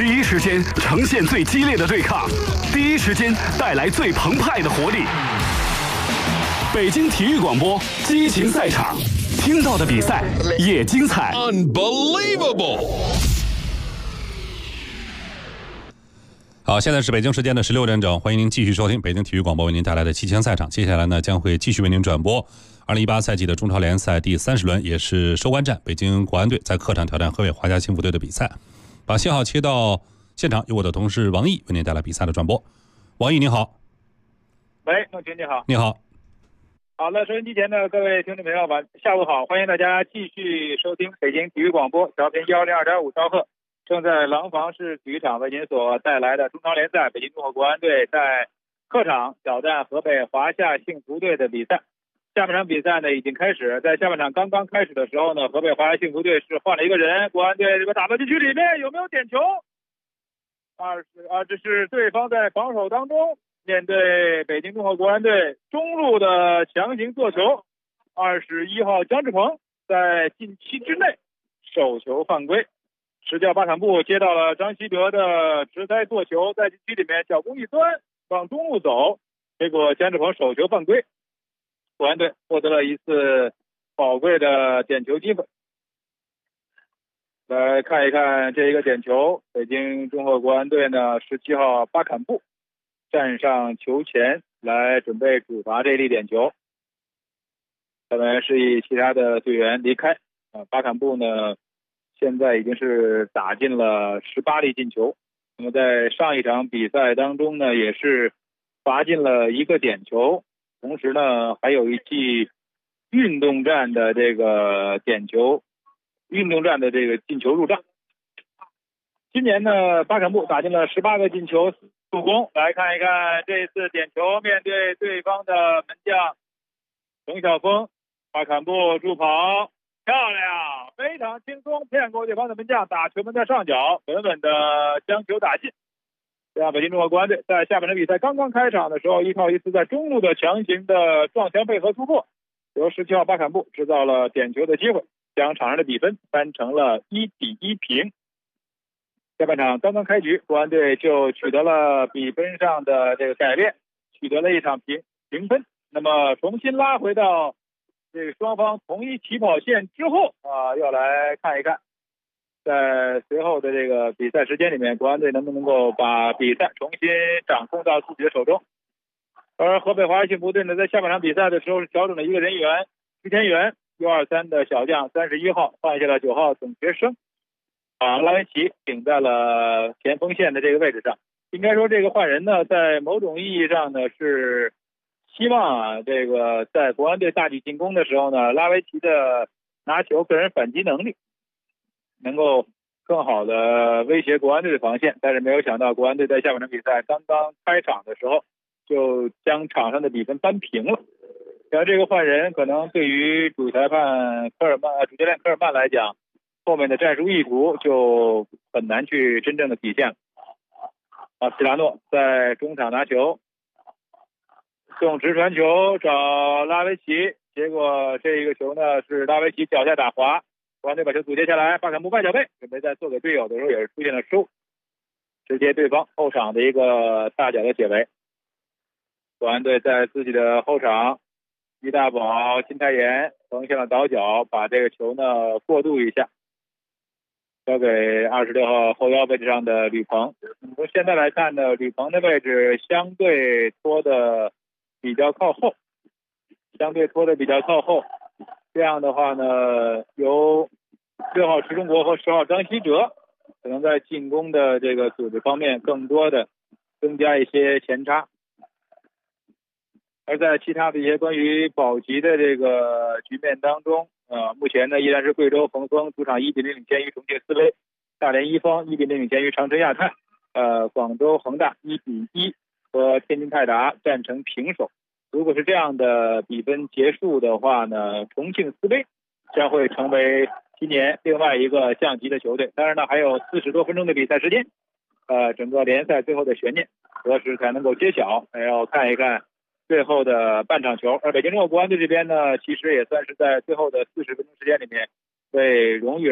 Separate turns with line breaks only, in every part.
第一时间呈现最激烈的对抗，第一时间带来最澎湃的活力。北京体育广播，激情赛场，听到的比赛也精彩。
Unbelievable！
好，现在是北京时间的16点整，欢迎您继续收听北京体育广播为您带来的激情赛场。接下来呢，将会继续为您转播2018赛季的中超联赛第30轮，也是收官战，北京国安队在客场挑战河北华夏幸福队的比赛。把信号切到现场，由我的同事王毅为您带来比赛的转播。王毅您好。
喂，孟群你好。
你好。
好了，收音机前的各位听众朋友们，下午好！欢迎大家继续收听北京体育广播，调频102.5兆赫，正在廊坊市体育场为您所带来的中超联赛，北京中赫国安队在客场挑战河北华夏幸福队的比赛。下半场比赛呢已经开始，在下半场刚刚开始的时候呢，河北华夏幸福队是换了一个人，国安队这个打到禁区里面，有没有点球？这是对方在防守当中。面对北京中赫国安队中路的强行做球，21号姜志鹏在禁区之内手球犯规，执教巴坎布接到了张稀哲的直塞做球，在禁区里面脚弓一端往中路走，结果姜志鹏手球犯规，国安队获得了一次宝贵的点球机会。来看一看这一个点球，北京中赫国安队呢17号巴坎布站上球前来准备主罚这一粒点球，当然示意其他的队员离开。巴坎布呢现在已经是打进了18粒进球，那么在上一场比赛当中呢也是罚进了一个点球，同时呢还有一记运动战的这个点球，运动战的这个进球入账。今年呢巴坎布打进了18个进球助攻。来看一看这次点球，面对对方的门将冯晓峰，巴坎布助跑漂亮，非常轻松骗过对方的门将，打球门的上角，稳稳的将球打进。这样北京中赫国安队在下半场比赛刚刚开场的时候，依靠一次在中路的强行的撞墙配合突破，由17号巴坎布制造了点球的机会，将场上的比分扳成了1-1平。下半场刚刚开局，国安队就取得了比分上的这个改变，取得了一场平分。那么重新拉回到这个双方同一起跑线之后要来看一看，在随后的这个比赛时间里面，国安队能不能够把比赛重新掌控到自己的手中。而河北华夏幸福队呢，在下半场比赛的时候是调整了一个人员，徐天元 U23 的小将31号换下了9号董学生，把拉维奇顶在了前锋线的这个位置上。应该说这个换人呢，在某种意义上呢是希望这个在国安队大举进攻的时候呢，拉维奇的拿球个人反击能力能够更好的威胁国安队的防线。但是没有想到国安队在下半场比赛刚刚开场的时候就将场上的比分扳平了。然后这个换人可能对于主教练科尔曼来讲，后面的战术意图就很难去真正的体现了。皮拉诺在中场拿球，送直传球找拉维奇，结果这一个球呢是拉维奇脚下打滑，国安队把球阻截下来，巴坎布外脚背准备在做给队友的时候也是出现了失误，直接对方后场的一个大脚的解围。国安队在自己的后场，于大宝、金泰妍横向倒脚，把这个球呢过渡一下，交给26号后腰位置上的吕鹏。从现在来看呢，吕鹏的位置相对拖的比较靠后，这样的话呢，由6号石中国和10号张稀哲可能在进攻的这个组织方面更多的增加一些前插。而在其他的一些关于保级的这个局面当中，目前呢依然是贵州恒丰主场1-0领先于重庆斯威，大连一方1-0领先于长春亚泰，广州恒大1-1和天津泰达战成平手。如果是这样的比分结束的话呢，重庆斯威将会成为今年另外一个降级的球队。当然呢，还有40多分钟的比赛时间，整个联赛最后的悬念何时才能够揭晓，还要看一看最后的半场球。而北京中赫国安队这边呢，其实也算是在最后的40分钟时间里面为荣誉而战，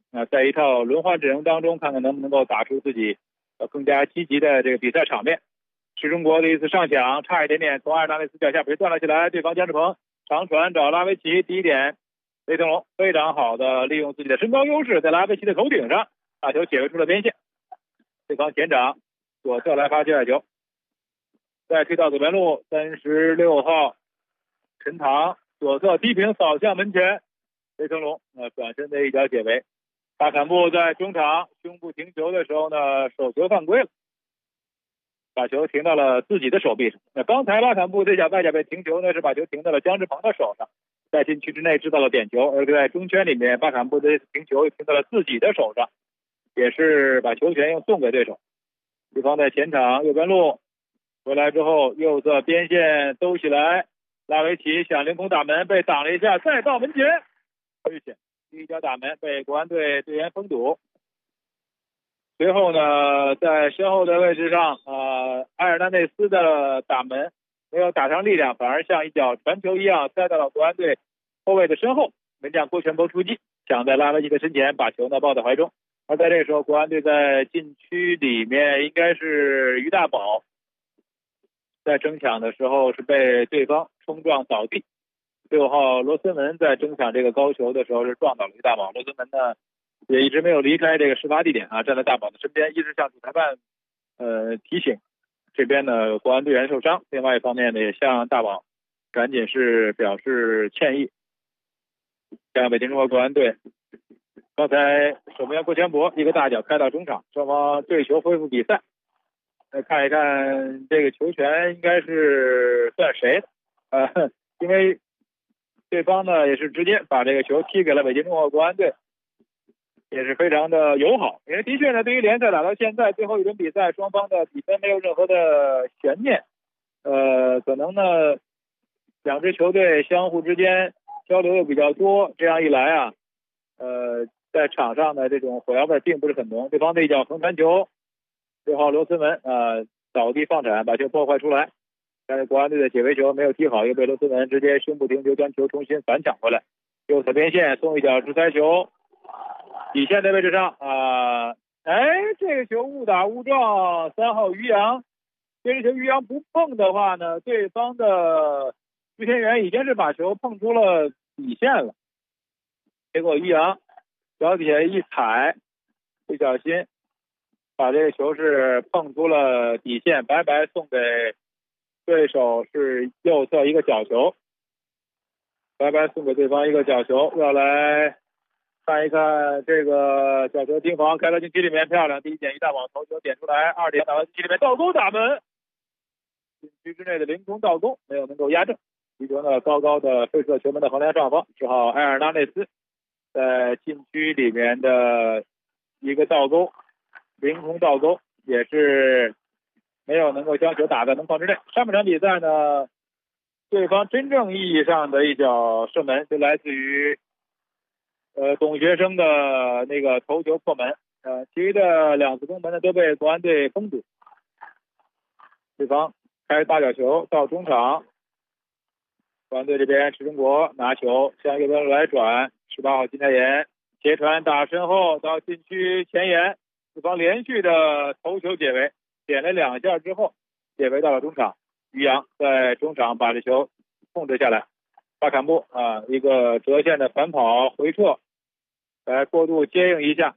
在一套轮换阵容当中，看看能不能够打出自己更加积极的这个比赛场面。是中国的一次上抢，差一点点从阿尔纳内斯脚下被断了起来，对方姜志鹏长传找拉维奇，第一点，雷腾龙非常好的利用自己的身高优势，在拉维奇的头顶上把球解围出了边线，对方前掌左侧来发界外球，再推到左边路，36号陈塘左侧低平扫向门前，雷腾龙转身的一脚解围。巴坎布在中场胸部停球的时候呢，手球犯规了，把球停到了自己的手臂上。那刚才巴坎布这脚外脚背停球呢，是把球停到了姜志鹏的手上，在禁区之内制造了点球，而在中圈里面，巴坎布的停球又停到了自己的手上，也是把球权又送给对手。对方在前场右边路回来之后，右侧边线兜起来，拉维奇想凌空打门，被挡了一下，再到门前，危险，第一脚打门被国安队队员封堵。随后呢，在身后的位置上，埃尔纳内斯的打门没有打上力量，反而像一脚传球一样塞到了国安队后卫的身后，门将郭全博出击，抢在拉维奇的身前，把球呢抱在怀中。而在这个时候，国安队在禁区里面应该是于大宝，在争抢的时候是被对方冲撞倒地。6号罗森文在争抢这个高球的时候是撞倒了于大宝，罗森文呢也一直没有离开这个事发地点啊，站在大宝的身边，一直向主裁判提醒这边呢国安队员受伤，另外一方面呢也向大宝赶紧是表示歉意。向北京中国国安队刚才守门员郭全博一个大脚开到中场，双方对球恢复比赛。来看一看这个球权应该是算谁的因为对方呢也是直接把这个球踢给了北京中国国安队，也是非常的友好。因为的确呢，对于联赛打到现在最后一轮比赛，双方的比分没有任何的悬念，可能呢两支球队相互之间交流又比较多，这样一来啊，在场上的这种火药味并不是很浓。对方的一脚横传球，6号罗森文倒地放铲，把球破坏出来，但是国安队的解围球没有踢好，又被罗森文直接胸部停球将球重新反抢回来，右侧边线送一脚直塞球，底线的位置上这个球误打误撞，3号于洋，这个球于洋不碰的话呢，对方的徐天元已经是把球碰出了底线了，结果于洋脚底下一踩，不小心把这个球是碰出了底线，白白送给对手是右侧一个角球，白白送给对方一个角球。要来看一看这个角球盯防开到禁区里面，漂亮，第一点于大宝头球点出来，2点打到禁区里面倒钩打门，禁区之内的凌空倒钩没有能够压正，皮球呢高高的飞射球门的横梁上方，只好埃尔纳内斯在禁区里面的一个倒钩，凌空倒钩也是没有能够将球打在门框之内。上半场比赛呢，对方真正意义上的一脚射门就来自于董学生的那个头球破门，其余的2次攻门呢都被国安队封堵。对方开大角球到中场，国安队这边池中国拿球向右边路来转，18号金泰妍斜传打身后到禁区前沿，对方连续的头球解围，点了2下之后解围到了中场，于洋在中场把这球控制下来，巴坎布一个折线的反跑回撤来过度接应一下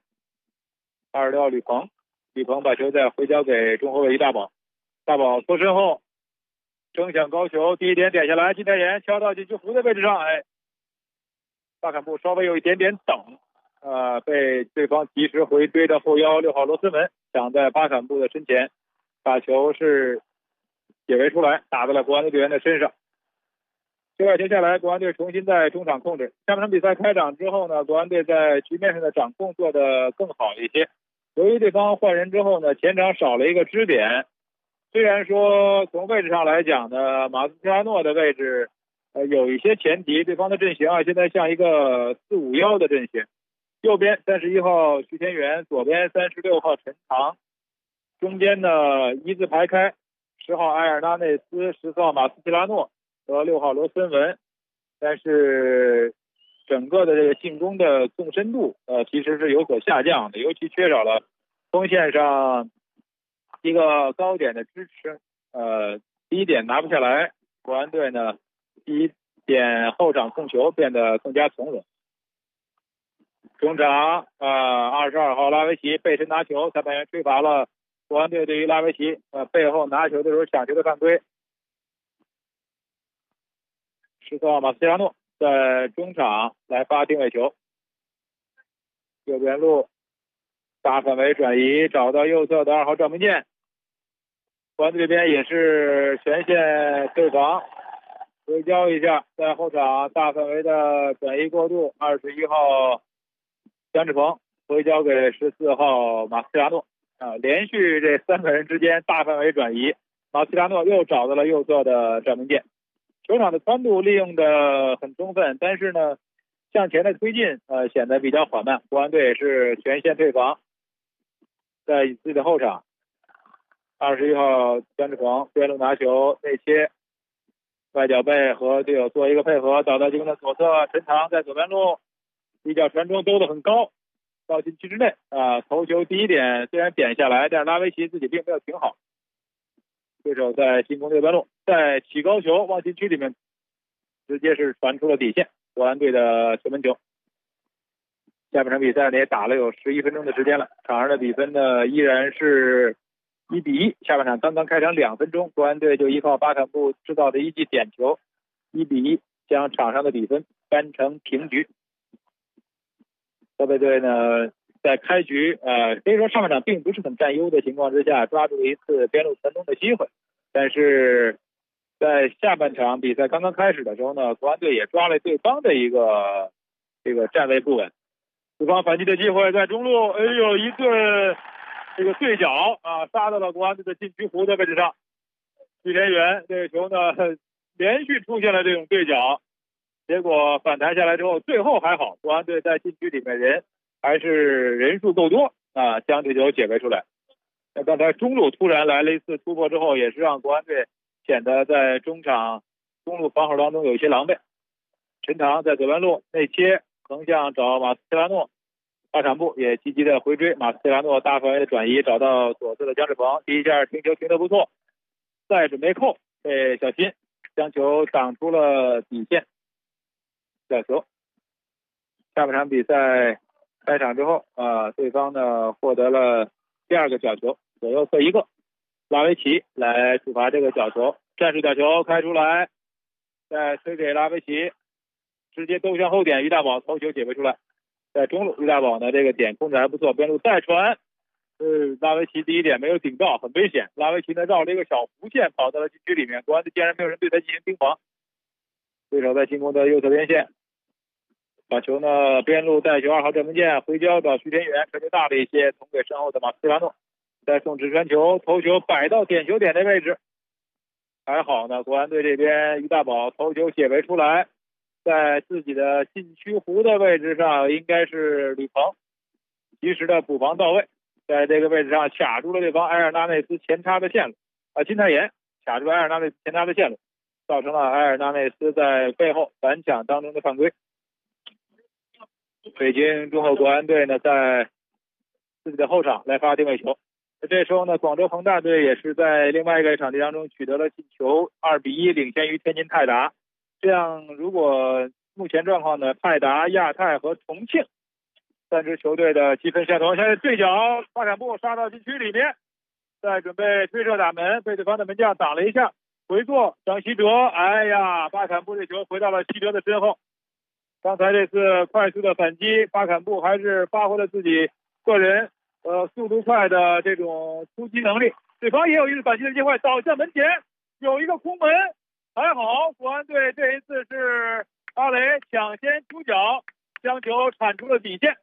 ，26号吕鹏把球再回交给中后卫于大宝，大宝脱身后争抢高球，第一点点下来，金泰妍敲到禁区弧的位置上，巴坎布稍微有一点点等，被对方及时回追的后腰6号罗森文抢在巴坎布的身前，把球是解围出来，打在了国安队队员的身上。球外球下来，国安队重新在中场控制。下半场比赛开场之后呢，国安队在局面上的掌控做得更好一些。由于对方换人之后呢，前场少了一个支点，虽然说从位置上来讲呢，马斯切拉诺的位置有一些前提，对方的阵型现在像一个4-5-1的阵型，右边31号徐天元，左边36号陈塘，中间呢一字排开10号埃尔纳内斯，14号马斯切拉诺和6号罗森文。但是整个的这个进攻的纵深度其实是有所下降的，尤其缺少了锋线上一个高点的支持。第一点拿不下来，国安队呢第一点后场控球变得更加从容。中场22号拉维奇背身拿球，裁判员吹罚了国安队对于拉维奇背后拿球的时候抢球的犯规。14号马斯切拉诺在中场来发定位球，右边路大范围转移，找到右侧的2号赵明剑，国安这边也是全线退防，回交一下，在后场大范围的转移过渡，21号姜志鹏回交给14号马斯切拉诺连续这3个人之间大范围转移，马斯切拉诺又找到了右侧的赵明剑。球场的宽度利用的很充分，但是呢向前的推进显得比较缓慢，国安队是全线退防。在自己的后场，21号姜志鹏边路拿球内切，外脚背和队友做一个配合，找到进攻的左侧，陈塘在左边路一脚传中兜得很高，到禁区之内头球第一点虽然点下来，但是拉维奇自己并没有停好，对手在进攻右边路，在起高球往禁区里面直接是传出了底线，国安队的球门球。下半场比赛呢也打了有11分钟的时间了，场上的比分呢依然是1-1。下半场刚刚开场2分钟，国安队就依靠巴坎布制造的一记点球，1-1将场上的比分扳成平局。河北队呢在开局可以说上半场并不是很占优的情况之下，抓住了一次边路传中的机会，但是在下半场比赛刚刚开始的时候呢，国安队也抓了对方的一个这个站位不稳，对方反击的机会在中路，一个这个对角杀到了国安队的禁区弧的位置上。徐田元这个球呢连续出现了这种对角，结果反弹下来之后，最后还好，国安队在禁区里面人还是人数够多将这球解围出来。那刚才中路突然来了一次突破之后，也是让国安队显得在中场中路防守当中有一些狼狈。陈塘在左边路内切横向找马斯切拉诺，巴坎布也积极的回追，马斯切拉诺大范围的转移找到左侧的姜志鹏，第一下停球停得不错，再准备扣被小新将球挡出了底线，角球。下半场比赛开场之后对方呢获得了第2个角球，左右各一个，拉维奇来处罚这个角球，战术角球开出来，再推给拉维奇，直接兜向后点，于大宝头球解围出来。在中路，于大宝呢这个点控制还不错，边路再传，拉维奇第一点没有顶到，很危险。拉维奇呢绕了一个小弧线跑到了禁区里面，国安队竟然没有人对他进行盯防。对手在进攻的右侧边线，把球呢边路带球2号郑文健回交到徐田元，传球大了一些，送给身后的马斯切拉诺，再送直传球，头球摆到点球点的位置，还好呢，国安队这边于大宝头球解围出来，在自己的禁区弧的位置上，应该是李鹏及时的补防到位，在这个位置上卡住了对方埃尔纳内斯前插的线路金泰妍卡住了埃尔纳内斯前插的线路，造成了埃尔纳内斯在背后反抢当中的犯规。北京中后国安队呢在自己的后场来发定位球，这时候呢广州恒大队也是在另外一个场地当中取得了进球，2-1领先于天津泰达。这样如果目前状况呢，泰达、亚泰和重庆3支球队的积分相同，现在对角巴坎布杀到禁区里面，再准备推射打门，被对方的门将挡了一下，回做张稀哲，巴坎布这球回到了稀哲的身后。刚才这次快速的反击，巴坎布还是发挥了自己个人速度快的这种突击能力，对方也有一次反击的机会，倒向门前有一个空门，还好国安队这一次是阿雷抢先出脚，将球铲出了底线，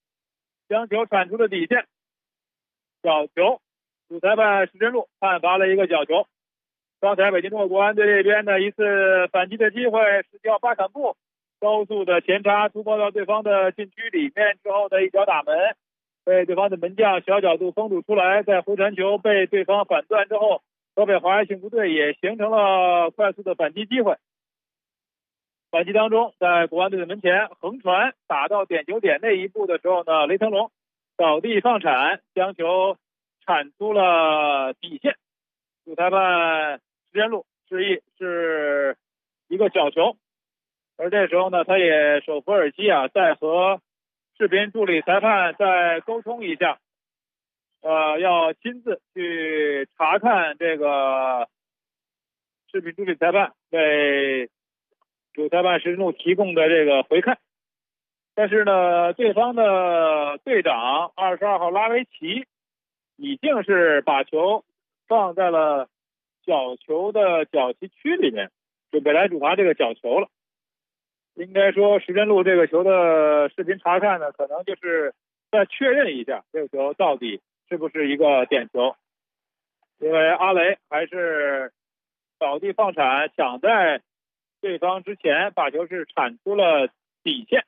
角球，主裁判石真路判罚了一个角球。刚才北京中国国安队这边的一次反击的机会，是叫巴坎布高速的前插突破到对方的禁区里面之后的一脚打门，被对方的门将小角度封堵出来，在回传球被对方反断之后，河北华夏幸福队也形成了快速的反击机会。 反击当中，在国安队的门前横传打到点球点那一步的时候呢，雷腾龙倒地放铲，将球铲出了底线。主裁判石天禄示意是一个角球，而这时候呢，他也手扶耳机啊，再和视频助理裁判再沟通一下，要亲自去查看这个视频助理裁判为主裁判石天禄提供的这个回看。但是呢，对方的队长22号拉维奇已经是把球放在了角球的角旗区里面，准备来主罚这个角球了。应该说石天禄这个球的视频查看呢，可能就是再确认一下这个球到底是不是一个点球，因为阿雷还是倒地放铲，抢在对方之前把球是铲出了底线。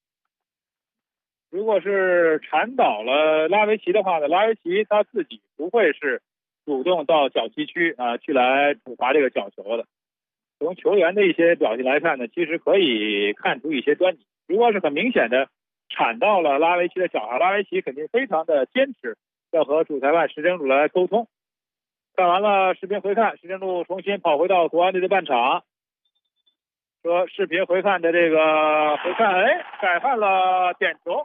如果是铲倒了拉维奇的话呢，拉维奇他自己不会是主动到角旗区去来主罚这个角球的。从球员的一些表现来看呢，其实可以看出一些端倪。如果是很明显的铲到了拉维奇的脚上，拉维奇肯定非常的坚持要和主裁判石天禄来沟通。看完了视频回看，石天禄重新跑回到国安队的半场，说视频回看的这个回看，改判了点球。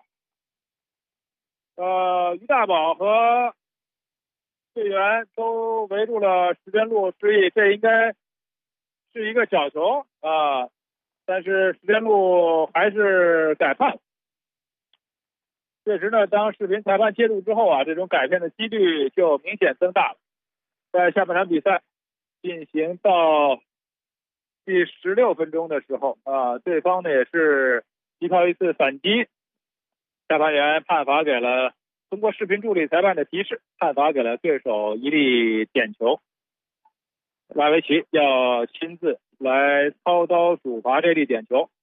于大宝和队员都围住了石天禄，示意这应该是一个角球但是石天禄还是改判。确实呢，当视频裁判介入之后这种改变的几率就明显增大了。在下半场比赛进行到第16分钟的时候对方呢也是依靠一次反击，裁判员判罚给了，通过视频助理裁判的提示，判罚给了对手一粒点球。拉维奇要亲自来操刀主罚这粒点球。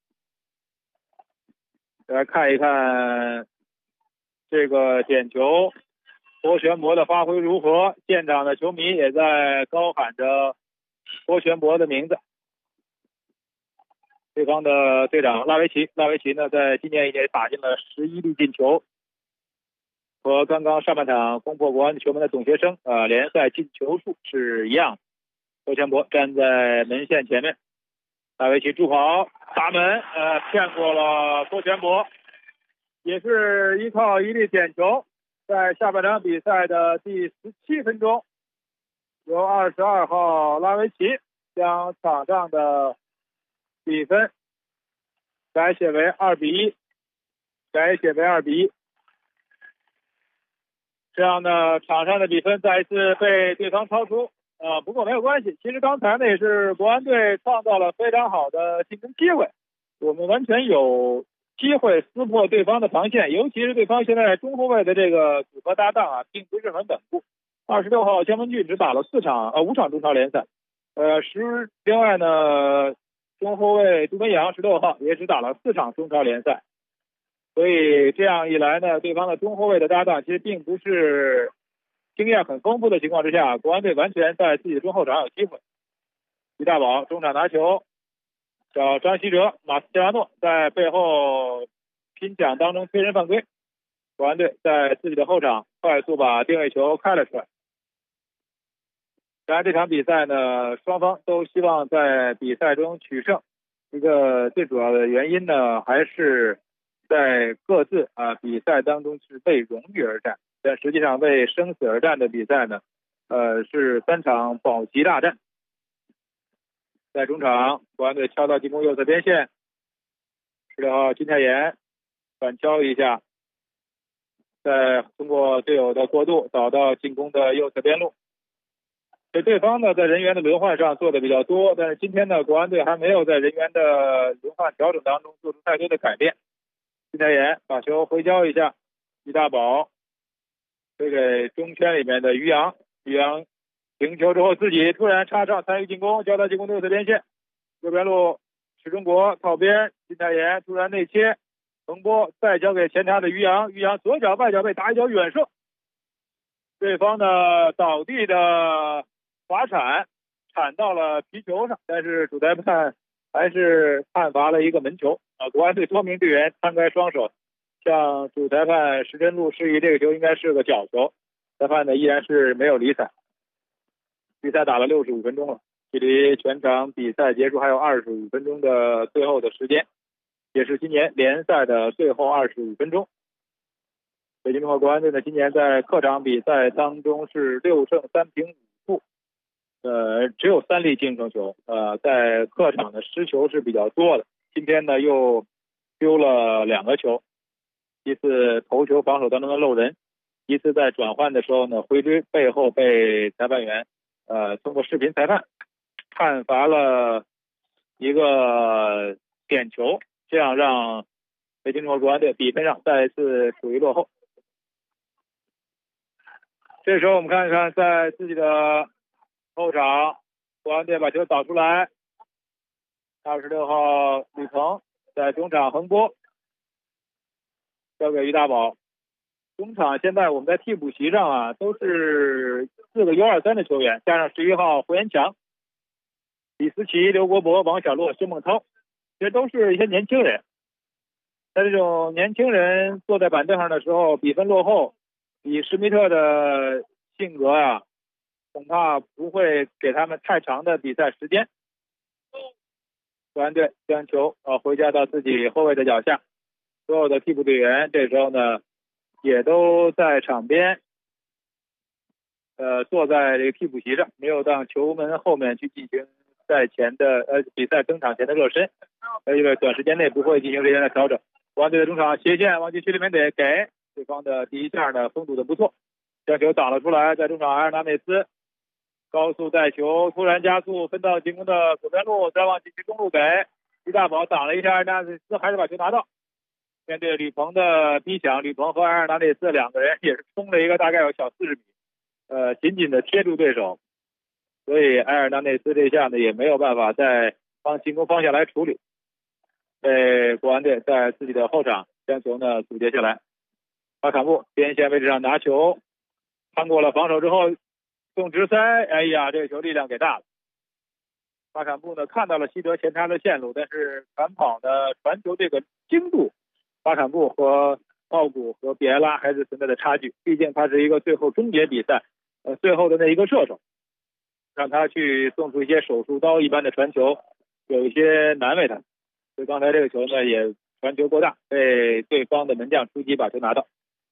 来看一看这个点球郭全博的发挥如何，现场的球迷也在高喊着郭全博的名字。对方的队长拉维奇呢，在今年一年打进了11粒进球，和刚刚上半场攻破国安球门的董学生联赛进球数是一样的。郭全博站在门线前面，拉维奇助跑打门骗过了郭全博，也是依靠一粒点球，在下半场比赛的第17分钟，由22号拉维奇将场上的比分改写为2比1，这样呢，场上的比分再一次被对方超出不过没有关系，其实刚才呢也是国安队创造了非常好的进攻机会，我们完全有机会撕破对方的防线，尤其是对方现在中后卫的这个组合搭档并不是很稳固。26号江文俊只打了5场中超联赛，另外呢，中后卫杜文阳16号也只打了4场中超联赛，所以这样一来呢，对方的中后卫的搭档其实并不是经验很丰富的情况之下，国安队完全在自己的中后场有机会。于大宝中场拿球，找张稀哲、马斯切拉诺在背后拼抢当中推人犯规，国安队在自己的后场快速把定位球开了出来。当然这场比赛呢，双方都希望在比赛中取胜，一个最主要的原因呢，还是在各自比赛当中是为荣誉而战，但实际上为生死而战的比赛呢是3场保级大战。在中场，国安队敲到进攻右侧边线，16号金泰妍反敲一下，再通过队友的过渡找到进攻的右侧边路。对方呢在人员的轮换上做的比较多，但是今天呢国安队还没有在人员的轮换调整当中做出太多的改变。金泰妍把球回交一下，于大宝推给中圈里面的于洋停球之后自己突然插上参与进攻，交到进攻右侧边线，右边路史中国靠边，金泰妍突然内切横波，再交给前插的于洋左脚外脚背打一脚远射，对方的倒地的滑铲铲到了皮球上，但是主裁判还是判罚了一个门球啊！国安队多名队员摊开双手，向主裁判石真路示意，这个球应该是个角球。裁判呢依然是没有理睬。比赛打了65分钟了，距离全场比赛结束还有25分钟的最后的时间，也是今年联赛的最后25分钟。北京中赫国安队呢，今年在客场比赛当中是6胜3平5负，只有3粒净胜球，在客场的失球是比较多的。今天呢又丢了2个球，一次头球防守当中的漏人，一次在转换的时候呢回追背后被裁判员通过视频裁判判罚了一个点球，这样让北京中赫国安队比分上再一次处于落后。这时候我们看一看，在自己的后场，国安队把球导出来，26号吕鹏在中场横拨，交给于大宝。中场现在我们在替补席上啊，都是4个U23的球员，加上11号胡延强、李思琪、刘国博、王小洛、薛梦涛，这都是一些年轻人。在这种年轻人坐在板凳上的时候，比分落后，以施密特的性格啊，恐怕不会给他们太长的比赛时间。国安队将球回家到自己后卫的脚下，所有的替补队员这时候呢也都在场边，坐在这个替补席上，没有到球门后面去进行赛前的比赛登场前的热身，因为短时间内不会进行时间的调整。国安队的中场斜线往禁区里面得给对方的第一下呢封堵的不错，将球挡了出来，在中场埃尔纳内斯高速带球，突然加速分到进攻的左边路，再往禁区中路给于大宝挡了一下，埃尔纳内斯还是把球拿到。面对吕鹏的逼抢，吕鹏和埃尔纳内斯2个人也是冲了一个大概有小40米，紧紧的贴住对手，所以埃尔纳内斯这下呢也没有办法再帮进攻方向来处理。国安队在自己的后场将球呢阻截下来，巴坎布边线位置上拿球，穿过了防守之后送直塞，哎呀，这个球力量给大了。巴坎布呢看到了西德前插的线路，但是传跑的传球这个精度，巴坎布和奥古和比埃拉还是存在的差距，毕竟他是一个最后终结比赛最后的那一个射手，让他去送出一些手术刀一般的传球有一些难为他，所以刚才这个球呢也传球过大，被对方的门将出击把球拿到。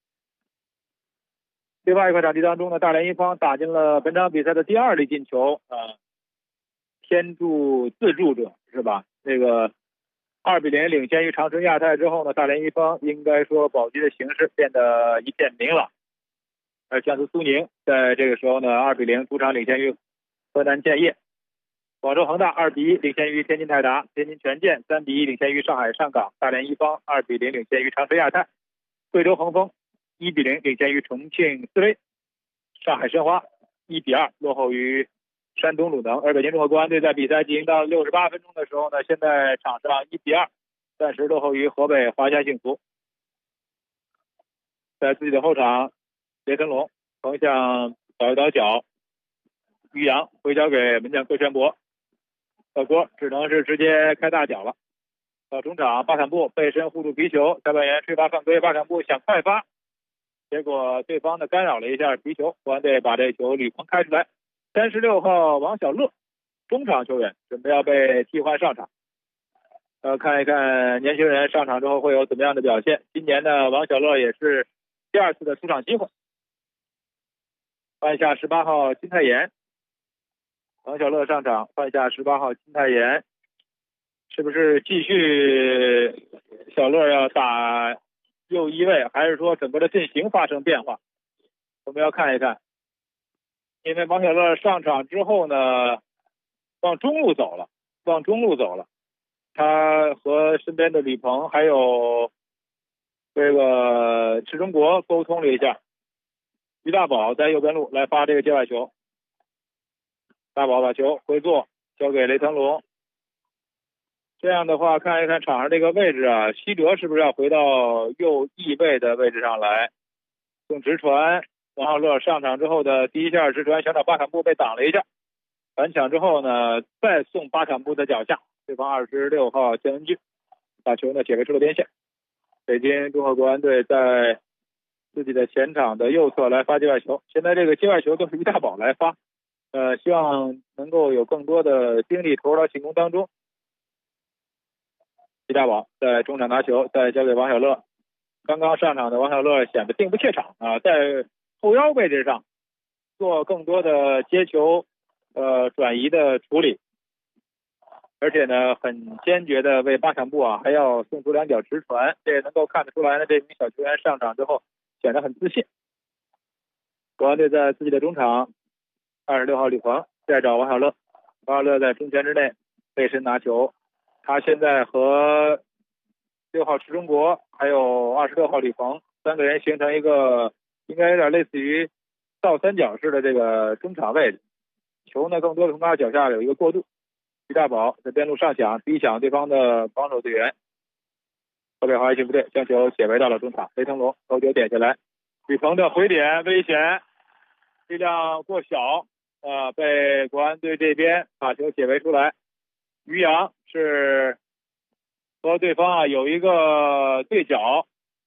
另外一个场地当中呢，大连一方打进了本场比赛的第2粒进球，天助自助者是吧？这个2比0领先于长春亚泰之后呢，大连一方应该说保级的形势变得一片明朗。而江苏苏宁在这个时候呢，2比0主场领先于河南建业。广州恒大2比1领先于天津泰达，天津权健3比1领先于上海上港，大连一方2比0领先于长春亚泰，贵州恒丰1比0领先于重庆斯威，上海申花1比2落后于山东鲁能。而北京中赫国安队在比赛进行到68分钟的时候呢，现在场上1比2暂时落后于河北华夏幸福。在自己的后场，雷腾龙横向倒一倒脚，于洋回交给门将郭全博，小郭只能是直接开大脚了。到中场，巴坎布背身护住皮球，裁判员吹罚犯规，巴坎布想快发，结果对方呢干扰了一下皮球，国安队把这球吕鹏开出来。36号王小乐，中场球员，准备要被替换上场。看一看年轻人上场之后会有怎么样的表现。今年呢，王小乐也是第2次的出场机会。换下18号金泰妍，王小乐上场，换下18号金泰妍，是不是继续小乐要打右1位，还是说整个的阵型发生变化？我们要看一看。因为王小乐上场之后呢，往中路走了，他和身边的吕鹏还有这个池中国沟通了一下，于大宝在右边路来发这个界外球，大宝把球回做交给雷腾龙。这样的话，看一看场上这个位置啊，西哲是不是要回到右翼位的位置上来送直传？王小乐上场之后的第一下直传，小岛巴坎布被挡了一下，反抢之后呢，再送巴坎布的脚下， 对方26号姜文俊，把球呢解围出了边线。北京中赫国安队在自己的前场的右侧来发界外球，现在这个界外球都是于大宝来发，希望能够有更多的精力投入到进攻当中。于大宝在中场拿球，再交给王小乐。刚刚上场的王小乐显得并不怯场啊，在后腰位置上做更多的接球转移的处理，而且呢很坚决的为巴坎布还要送出2脚直传，这也能够看得出来呢，这名小球员上场之后显得很自信。国安队在自己的中场，26号李鹏再找王小乐，王小乐在中圈之内背身拿球，他现在和6号池中国还有26号李鹏3个人形成一个应该有点类似于倒三角式的这个中场位置，球呢更多的从他脚下有一个过渡。于大宝在边路上抢，逼抢对方的防守队员，河北华夏幸福队将球解围到了中场，雷腾龙头球点下来，李鹏的回点危险，力量过小，被国安队这边把球解围出来。于洋是和对方有一个对角，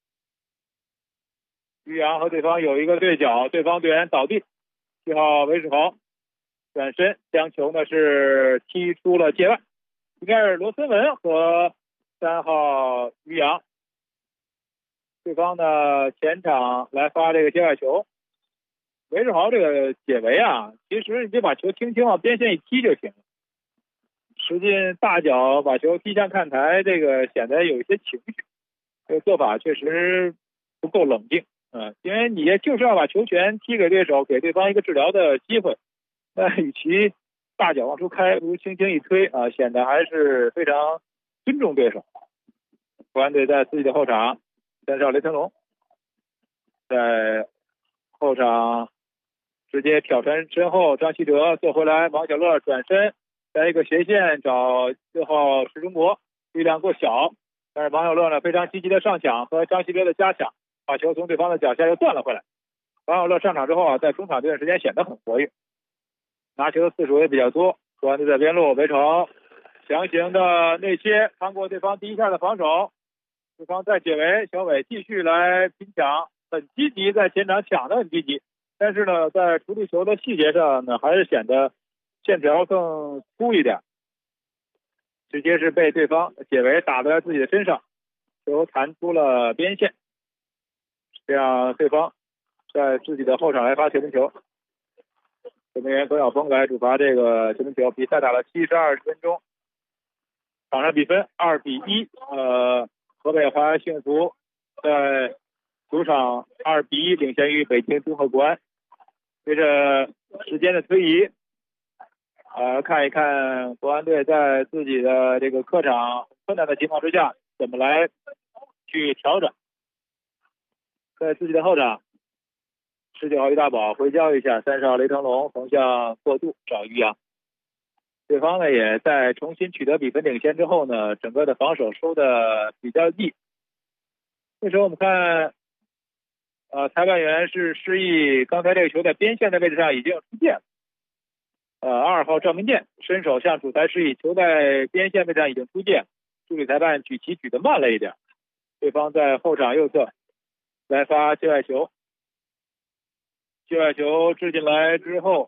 于洋和对方有一个对角，对方队员倒地，7号韦世豪转身将球呢是踢出了界外，应该是罗森文和3号于洋，对方呢前场来发这个界外球。韦世豪这个解围其实你就把球轻轻往边线一踢就行了，使劲大脚把球踢向看台，这个显得有一些情绪，这个做法确实不够冷静因为你就是要把球权踢给对手，给对方一个治疗的机会，那与其大脚往出开，不如轻轻一推显得还是非常尊重对手。国安队在自己的后场，3号雷腾龙在后场直接挑传身后，张稀哲做回来，王小乐转身在一个斜线找6号石中国，力量过小，但是王小乐呢非常积极的上抢和张稀哲的加抢，把球从对方的脚下又断了回来。王小乐上场之后在中场这段时间显得很活跃，拿球的次数也比较多。国安队在边路围城，强行的内切穿过对方第一下的防守，对方再解围，小伟继续来拼抢，很积极，在前场抢得很积极，但是呢在处理球的细节上呢还是显得线条更粗一点，直接是被对方解围打在自己的身上，球弹出了边线，这样对方在自己的后场来发球门球。守门员耿晓峰来主罚这个球门球。比赛打了72分钟，场上比分2-1，河北华夏幸福在主场2-1领先于北京中赫国安。随着时间的推移，看一看国安队在自己的这个客场困难的情况之下怎么来去调整。在自己的后场，19号于大宝回交一下，30号雷腾龙横向过渡找于洋，对方呢也在重新取得比分领先之后呢，整个的防守收的比较低。这时候我们看裁判员是示意刚才这个球在边线的位置上已经出界了，2号赵明剑伸手向主裁示意球在边线位置上已经出界，助理裁判举旗举得慢了一点，对方在后场右侧来发界外球，界外球掷进来之后，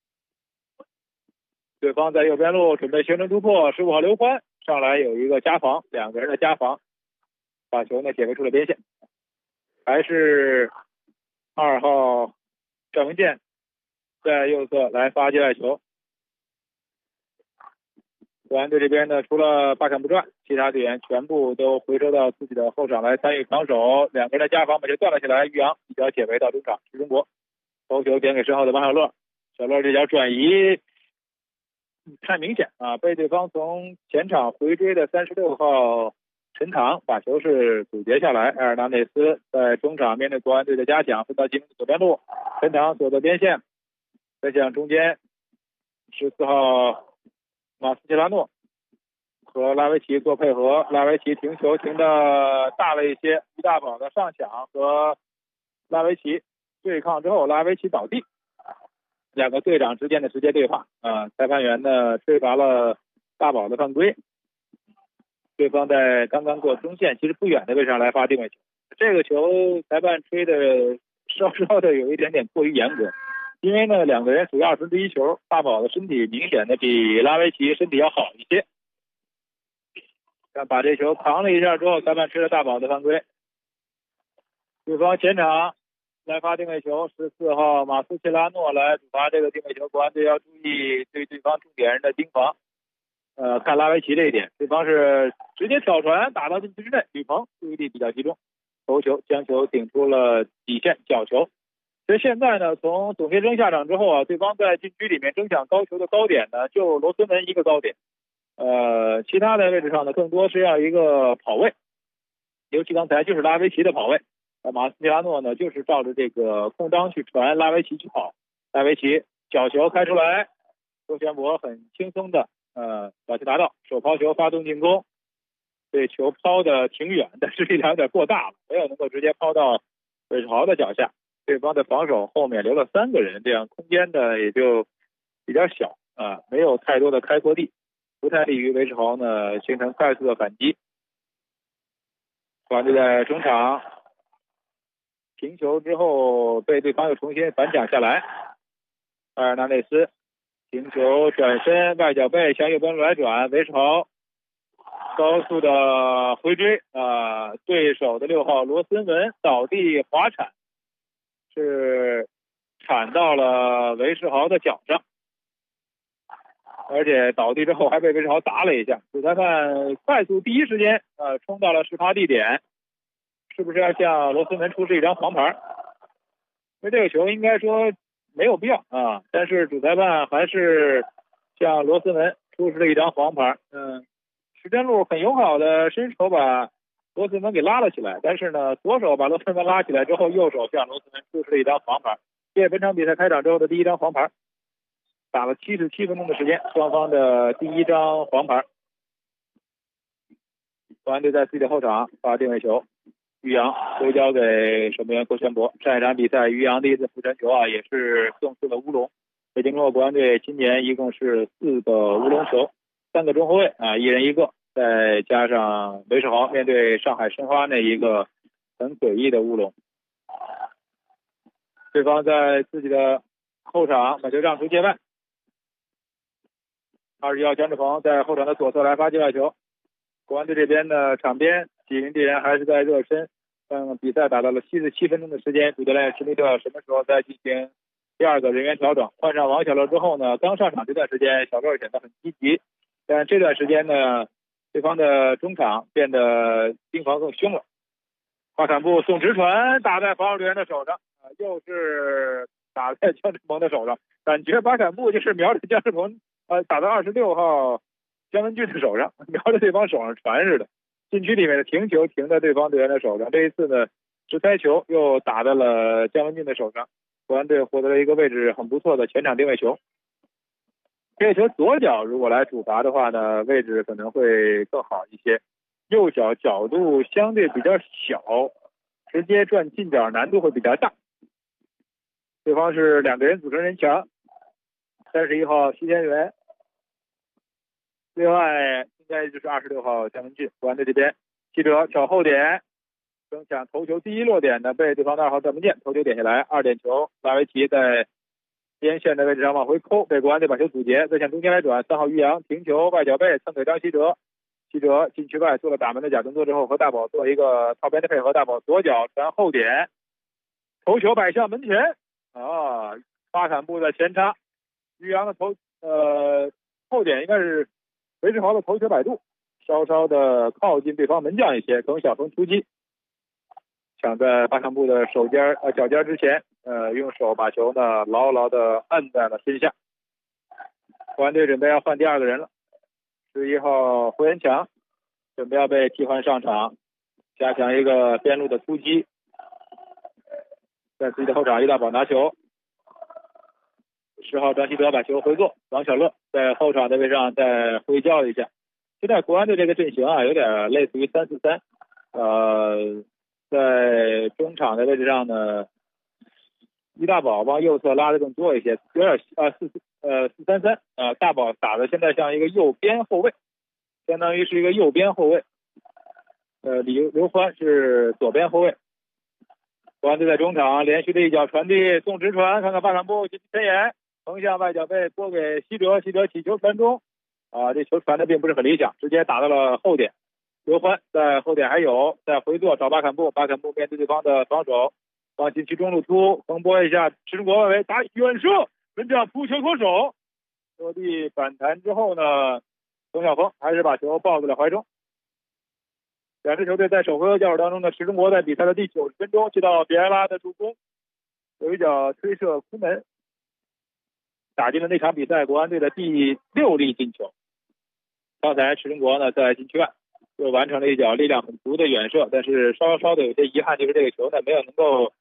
对方在右边路准备形成突破，15号刘欢上来有一个加防，2个人的加防，把球呢解围出了边线。还是2号赵明剑在右侧来发界外球。国安队这边呢，除了巴坎布传，其他队员全部都回收到自己的后场来参与防守，2个人的加防把球断了下来，于洋一脚解围到中场，石中国头球点给身后的王小乐，小乐这脚转移太明显被对方从前场回追的36号陈塘把球是阻截下来，埃尔纳内斯在中场面对国安队的加强，分到进攻左边路，陈塘左侧边线，再向中间14号马斯切拉诺和拉维奇做配合，拉维奇停球停的大了一些，于大宝的上抢和拉维奇对抗之后，拉维奇倒地，2个队长之间的直接对话裁判员呢吹罚了大宝的犯规， 对方在刚刚过中线，其实不远的位置上来发定位球。这个球裁判吹的稍稍的有一点点过于严格，因为呢两个人属于2分之1球，大宝的身体明显的比拉维奇身体要好一些。把这球扛了一下之后，裁判吹了大宝的犯规。对方前场来发定位球，14号马斯切拉诺来主罚这个定位球，国安队要注意对对方重点人的盯防。看拉维奇这一点，对方是直接挑传打到禁区之内，吕鹏注意力比较集中，头球将球顶出了底线，角球。所以现在呢，从董学生下场之后啊，对方在禁区里面争抢高球的高点呢，就罗森文一个高点。其他的位置上呢，更多是要一个跑位，尤其刚才就是拉维奇的跑位。马斯切拉诺呢，就是照着这个空当去传，拉维奇去跑。拉维奇角球开出来，周全博很轻松的把球拿到，手抛球发动进攻。这球抛的挺远，但是力量有点过大了，没有能够直接抛到韦世豪的脚下。对方的防守后面留了3个人，这样空间呢也就比较小没有太多的开阔地，不太利于韦世豪呢形成快速的反击。国安队在中场停球之后，被对方又重新反抢下来。埃尔纳内斯停球转身外脚背向右边路来转，韦世豪高速的回追对手的6号罗森文倒地滑铲，是铲到了韦世豪的脚上，而且倒地之后还被韦世豪砸了一下。主裁判快速第一时间冲到了事发地点，是不是要向罗森文出示一张黄牌？因为这个球应该说没有必要但是主裁判还是向罗森文出示了一张黄牌。石真路很友好的伸手把罗森文给拉了起来，但是呢，左手把罗森文拉起来之后，右手向罗森文出示了一张黄牌。这是本场比赛开场之后的第一张黄牌，打了77分钟的时间，双方的第一张黄牌。国安队在自己的后场发定位球，于洋回交给守门员郭全博。上一场比赛，于洋第一次负传球也是送出了乌龙。北京中国国安队今年一共是4个乌龙球，3个中后卫一人1个，再加上韦世豪面对上海申花那一个很诡异的乌龙。对方在自己的后场把球让出界外，21号姜志鹏在后场的左侧来发界外球。国安队这边的场边几名敌人还是在热身，比赛打到了77分钟的时间，主教练施密特什么时候再进行第2个人员调整？换上王小乐之后呢，刚上场这段时间小乐显得很积极，但这段时间呢，对方的中场变得盯防更凶了。巴坎布送直传打在防守队员的手上，又是打在姜志鹏的手上，感觉巴坎布就是瞄着姜志鹏打到26号姜文俊的手上，瞄着对方手上传似的。禁区里面的停球停在对方队员的手上，这一次呢，直塞球又打在了姜文俊的手上。国安队获得了一个位置很不错的前场定位球。这个球左脚如果来主罚的话呢，位置可能会更好一些。右脚角度相对比较小，直接转近角难度会比较大。对方是2个人组成人墙，31号徐天元，另外应该就是26号姜文俊。国安队这边记者挑后点，争抢头球第一落点呢，被对方的2号赵文健头球点下来，2点球，拉维奇在边线的位置上往回抠，被国安队把球阻截，再向中间来转，3号于洋停球外脚背蹭给张稀哲，稀哲禁区外做了打门的假动作之后，和大宝做一个套边的配合，大宝左脚传后点，头球摆向门前巴坎布的前插，于洋的后点应该是韦世豪的头球摆渡，稍稍的靠近对方门将一些，耿晓峰出击，抢在巴坎布的脚尖之前，用手把球呢牢牢的按在了身下。国安队准备要换第2个人了，11号胡元强准备要被替换上场，加强一个边路的突击。在自己的后场，于大宝拿球，10号张稀哲把球回做，王小乐在后场的位置上再回交了一下。现在国安队这个阵型有点类似于3-4-3，在中场的位置上呢，于大宝往右侧拉的更多一些，有点4-3-3，大宝打的现在像一个右边后卫， 相当于是一个右边后卫。刘欢是左边后卫。国安队在中场连续的一脚传递，送直传，看看巴坎布前沿，横向外脚背拨给西哲，西哲起球传中，这球传的并不是很理想，直接打到了后点。刘欢在后点还有，再回做找巴坎布，巴坎布面对对方的防守，往禁区中路突，横拨一下，池中国外围打远射，门将扑球脱手，落地反弹之后呢，冯晓峰还是把球抱在了怀中。两支球队在首回合交手当中呢，池中国在比赛的第90分钟接到别埃拉的助攻，有一脚推射空门，打进了那场比赛国安队的第6粒进球。刚才池中国呢在禁区外又完成了一脚力量很足的远射，但是稍稍的有些遗憾，就是这个球呢没有能够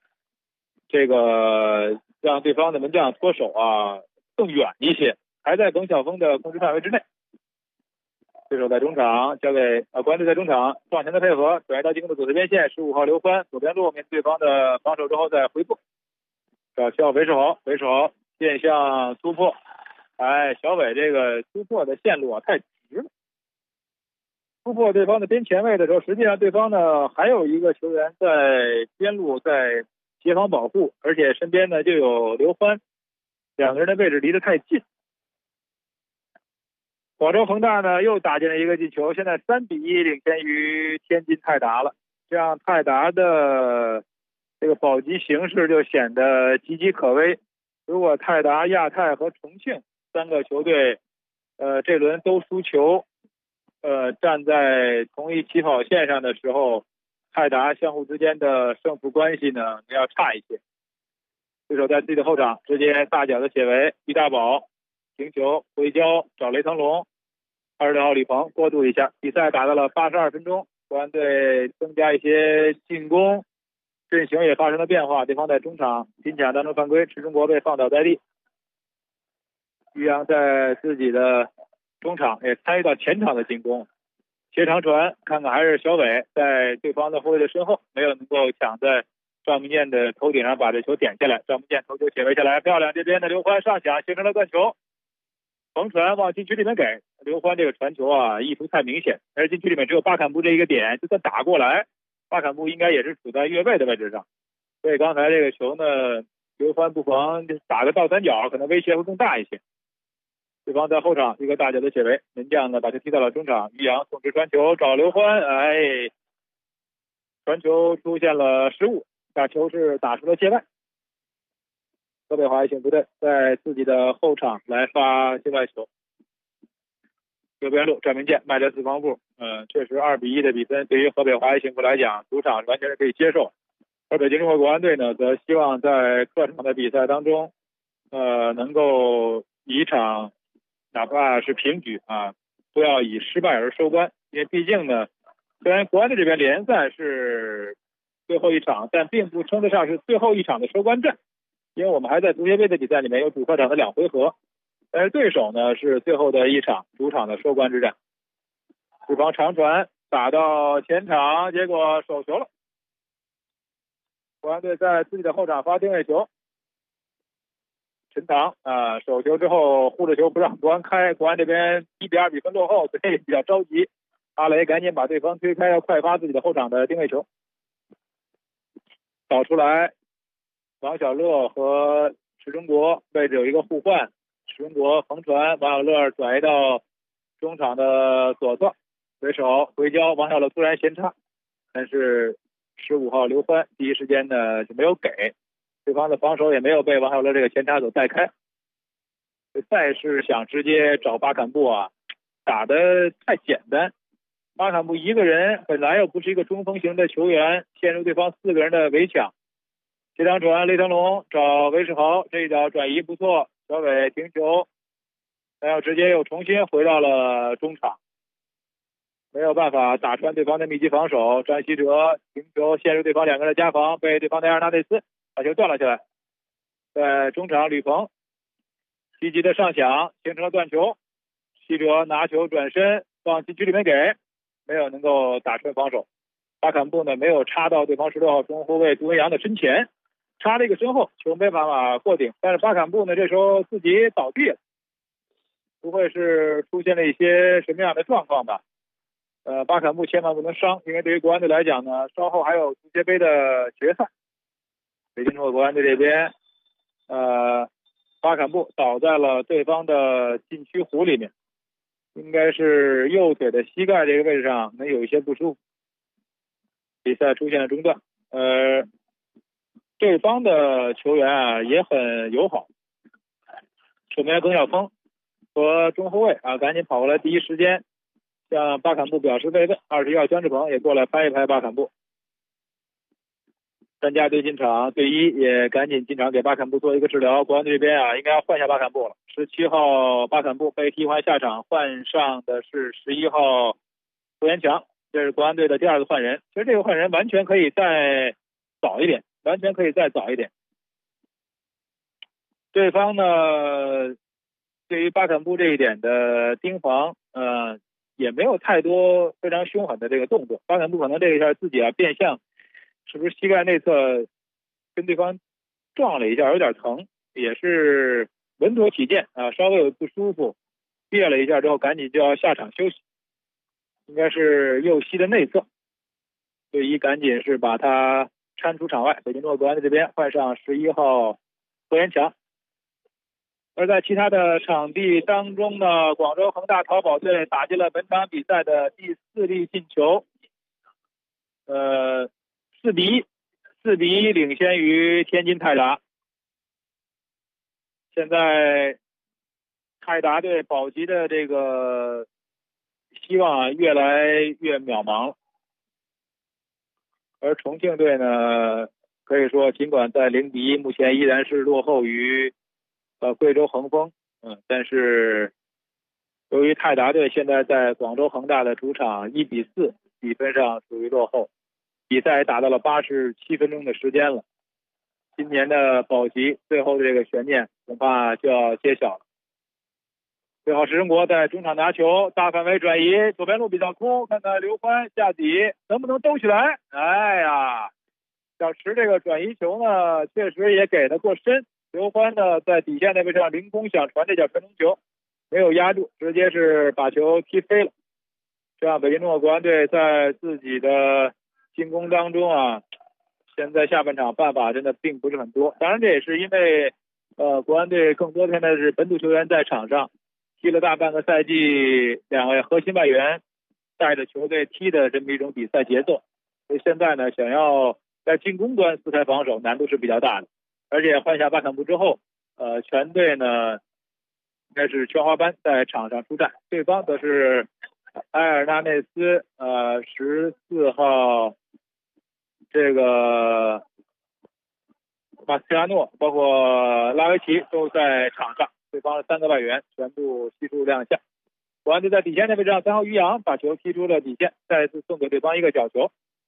让对方的门将脱手更远一些，还在冯晓峰的控制范围之内。对手在中场交给国安队在中场撞前的配合，转移到进攻的左侧边线，15号刘欢左边路面对方的防守之后再回复，找需要韦世豪变向突破，小伟这个突破的线路太直了。突破对方的边前卫的时候，实际上对方呢还有一个球员在边路在协防保护，而且身边呢就有刘欢，两个人的位置离得太近。广州恒大呢又打进了一个进球，现在3-1领先于天津泰达了。这样泰达的这个保级形势就显得岌岌可危。如果泰达、亚泰和重庆3个球队这轮都输球，站在同一起跑线上的时候，泰达相互之间的胜负关系呢要差一些。对手在自己的后场直接大脚的解围，于大宝停球回交找雷腾龙，26号李鹏过渡一下。比赛打到了82分钟，国安队增加一些进攻，阵型也发生了变化。对方在中场拼抢当中犯规，池中国被放倒在地。于洋在自己的中场也参与到前场的进攻，切长传，看看还是小伟在对方的后卫的身后，没有能够抢在赵明剑的头顶上把这球点下来。赵明剑头球解围下来，漂亮！这边的刘欢上抢形成了断球，横传往禁区里面给刘欢，这个传球意图太明显，而禁区里面只有巴坎布这一个点，就算打过来，巴坎布应该也是处在越位的位置上，所以刚才这个球呢，刘欢不妨打个倒三角，可能威胁会更大一些。对方在后场一个大脚的解围，门将呢把球踢到了中场，于洋送直传球找刘欢，传球出现了失误，把球是打出了界外。河北华谊幸福队在自己的后场来发界外球，右边路赵明剑迈着四方步，确实2-1的比分对于河北华谊幸福来讲，主场完全是可以接受。而北京中国国安队呢，则希望在客场的比赛当中，能够以一场哪怕是平局不要以失败而收官，因为毕竟呢，虽然国安队这边联赛是最后一场，但并不称得上是最后一场的收官战，因为我们还在足协杯的比赛里面有主客场的2回合，但是对手呢是最后的一场主场的收官之战。对方长传打到前场，结果手球了。国安队在自己的后场发定位球，陈塘手球之后护着球不让国安开，国安这边1-2比分落后，所以比较着急。阿雷赶紧把对方推开，要快发自己的后场的定位球，导出来。王小乐和池中国位置有一个互换，池中国横传，王小乐转移到中场的左侧，回手回交，王小乐突然前插，但是15号刘欢第一时间呢就没有给，对方的防守也没有被王小乐这个前插所带开。再是想直接找巴坎布打得太简单。巴坎布一个人本来又不是一个中锋型的球员，陷入对方4个人的围抢。这张传雷腾龙找韦世豪，这一脚转移不错，小伟停球，然后直接又重新回到了中场，没有办法打穿对方的密集防守。张稀哲停球陷入对方2个人的夹防，被对方的埃尔纳内斯把球断了下来。在中场吕鹏积极的上抢，形成了断球，稀哲拿球转身往禁区里面给，没有能够打穿防守。巴坎布呢没有插到对方16号中后卫杜文阳的身前，插了一个身后，球没办法过顶，但是巴坎布呢这时候自己倒地了。 不会是出现了一些什么样的状况吧？巴坎布千万不能伤，因为对于国安队来讲呢，稍后还有足协杯的决赛。北京中国国安队这边，巴坎布倒在了对方的禁区弧里面，应该是右腿的膝盖这个位置上能有一些不舒服，比赛出现了中断。对方的球员啊也很友好，守门员耿晓峰和中后卫啊赶紧跑过来，第一时间向巴坎布表示慰问。21号姜志鹏也过来拍一拍巴坎布。专家队进场，队医也赶紧进场给巴坎布做一个治疗。国安队这边啊应该要换下巴坎布了。17号巴坎布被替换下场，换上的是11号胡延强，这是国安队的第二个换人。其实这个换人完全可以再早一点，对方呢对于巴坎布这一点的盯防，也没有太多非常凶狠的这个动作。巴坎布可能这一下自己啊变相，是不是膝盖内侧跟对方撞了一下，有点疼，也是稳妥起见啊，稍微有不舒服，别了一下之后赶紧就要下场休息，应该是右膝的内侧，队医赶紧是把他铲出场外。北京中国国安队这边换上11号何延强。而在其他的场地当中呢，广州恒大淘宝队打进了本场比赛的第4粒进球，4比1领先于天津泰达。现在泰达队保级的这个希望啊越来越渺茫了。而重庆队呢，可以说尽管在0比1目前依然是落后于贵州恒丰，但是由于泰达队现在在广州恒大的主场1比4比分上属于落后，比赛达到了87分钟的时间了。今年的保级最后的这个悬念恐怕就要揭晓了。6号石成国在中场拿球，大范围转移，左边路比较空，看看刘欢下底能不能兜起来。哎呀，小池这个转移球呢确实也给得过深，刘欢呢在底线那位上凌空想传这脚传中球，没有压住，直接是把球踢飞了。这样北京中国国安队在自己的进攻当中啊，现在下半场办法真的并不是很多。当然这也是因为国安队更多现在是本土球员在场上，踢了大半个赛季，2位核心外援带着球队踢的这么一种比赛节奏，所以现在呢想要在进攻端撕开防守难度是比较大的。而且换下巴坎布之后，全队呢应该是全华班在场上出战，对方则是埃尔纳内斯14号这个马斯切拉诺包括拉维奇都在场上，对方的3个外援全部悉数亮相。国安队在底线那位置上，3号于洋把球踢出了底线，再次送给对方一个角球。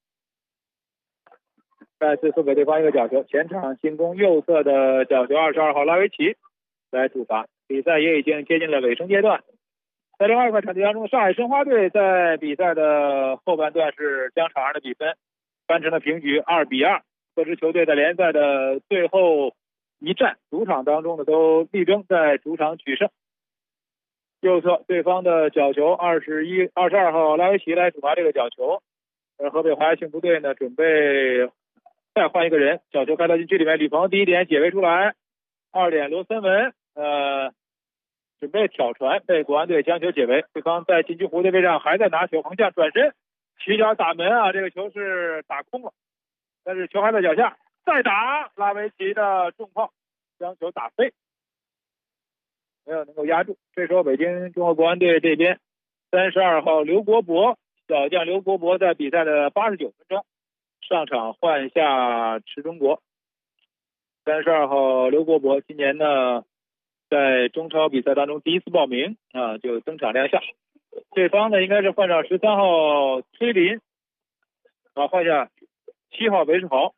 前场进攻右侧的角球22号拉维奇来主罚。比赛也已经接近了尾声阶段。在另外一块场地当中，上海申花队在比赛的后半段是将场上的比分扳成了平局2比2。各支球队在联赛的最后一战主场当中呢都力争在主场取胜。右侧对方的角球22号拉维奇来主罚这个角球，而河北华夏幸福队呢准备再换一个人，角球开到禁区里面，李鹏第一点解围出来，2点罗森文准备挑传，被国安队将球解围。对方在禁区弧的位置上还在拿球，横向转身起脚打门啊，这个球是打空了，但是球还在脚下，再打拉维奇的重炮将球打飞，没有能够压住。这时候北京中国国安队这边32号刘国博，小将刘国博在比赛的89分钟上场换下池中国。32号刘国博今年呢在中超比赛当中第一次报名啊就登场亮相。对方呢应该是换上13号崔林，换下7号韦世豪。